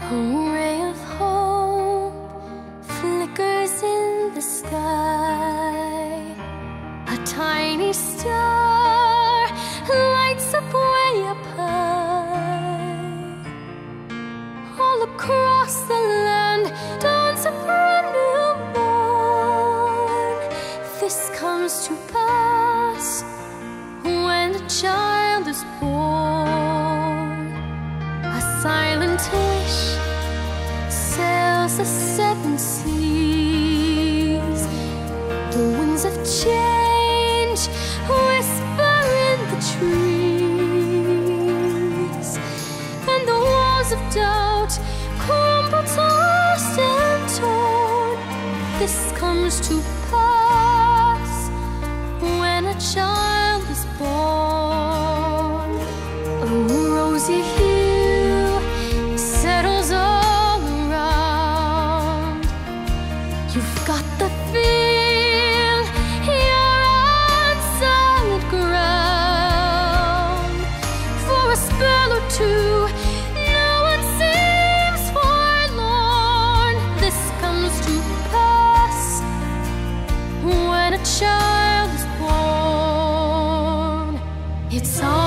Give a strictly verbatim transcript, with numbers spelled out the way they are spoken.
A ray of hope flickers in the sky. A tiny star lights up way up high. All across the land dawns a brand new morn. This comes to pass when the child is born. A silent wish sails the seven seas. The winds of change whisper in the trees, and the walls of doubt crumble, tossed and torn. This comes to pass when a child is born. A rosy hue settles all around. You've got the feel, you're on solid ground. For a spell or two, no one seems forlorn. This comes to pass when a child is born. It's all